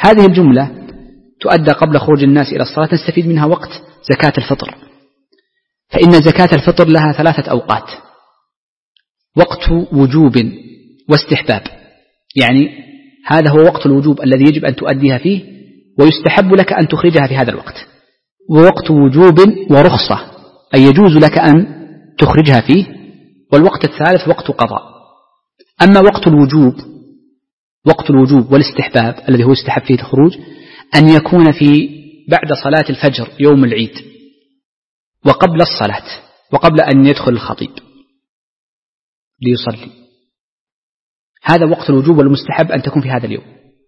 هذه الجملة تؤدى قبل خروج الناس إلى الصلاة، نستفيد منها وقت زكاة الفطر، فإن زكاة الفطر لها 3 أوقات: وقت وجوب واستحباب، يعني هذا هو وقت الوجوب الذي يجب أن تؤديها فيه ويستحب لك أن تخرجها في هذا الوقت، ووقت وجوب ورخصة أي يجوز لك أن تخرجها فيه، والوقت الثالث وقت قضاء. أما وقت الوجوب والاستحباب الذي هو يستحب فيه الخروج أن يكون بعد صلاة الفجر يوم العيد وقبل الصلاة وقبل أن يدخل الخطيب ليصلي، هذا وقت الوجوب والمستحب أن تكون في هذا اليوم.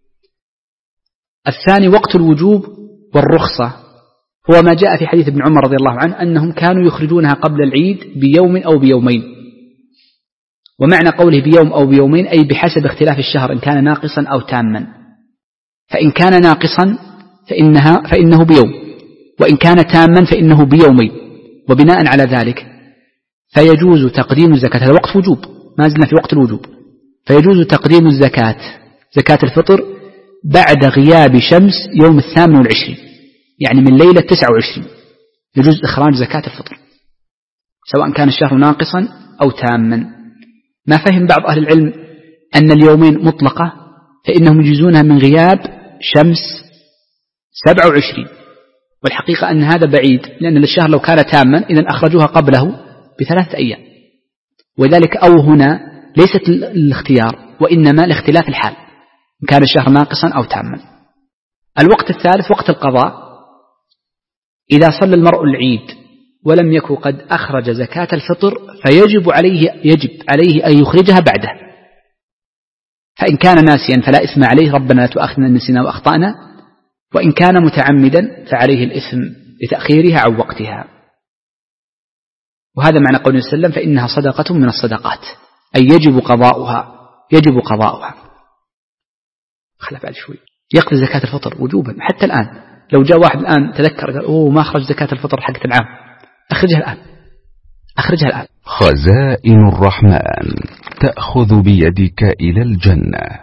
الثاني وقت الوجوب والرخصة هو ما جاء في حديث ابن عمر رضي الله عنه أنهم كانوا يخرجونها قبل العيد بيوم أو بيومين، ومعنى قوله بيوم أو بيومين أي بحسب اختلاف الشهر إن كان ناقصا أو تاما، فإن كان ناقصا فإنه بيوم، وإن كان تاما فإنه بيومين، وبناء على ذلك فيجوز تقديم الزكاة، هذا وقت وجوب، ما زلنا في وقت الوجوب، فيجوز تقديم زكاة الفطر بعد غياب شمس يوم 28، يعني من ليلة 29 يجوز إخراج زكاة الفطر سواء كان الشهر ناقصا أو تاما. ما فهم بعض أهل العلم أن اليومين مطلقة، فإنهم يجوزونها من غياب شمس 27، والحقيقة أن هذا بعيد، لأن الشهر لو كان تاما إذن أخرجوها قبله ب3 أيام، وذلك أو هنا ليست الاختيار وإنما لاختلاف الحال إن كان الشهر ناقصا أو تاما. الوقت الثالث وقت القضاء، إذا صلى المرء العيد ولم يكن قد أخرج زكاة الفطر فيجب عليه أن يخرجها بعده، فإن كان ناسيا فلا إثم عليه، ربنا لا تؤاخذنا إن نسينا وأخطأنا، وإن كان متعمدا فعليه الإثم لتأخيرها عن وقتها. وهذا معنى قوله صلى الله عليه وسلم فإنها صدقة من الصدقات، أي يجب قضاؤها. خلف بعد شوي يقضي زكاة الفطر وجوبا حتى الآن. لو جاء واحد الآن تذكر قال ما أخرج زكاة الفطر حقة العام، أخرجها الآن. خزائن الرحمن تأخذ بيدك إلى الجنة.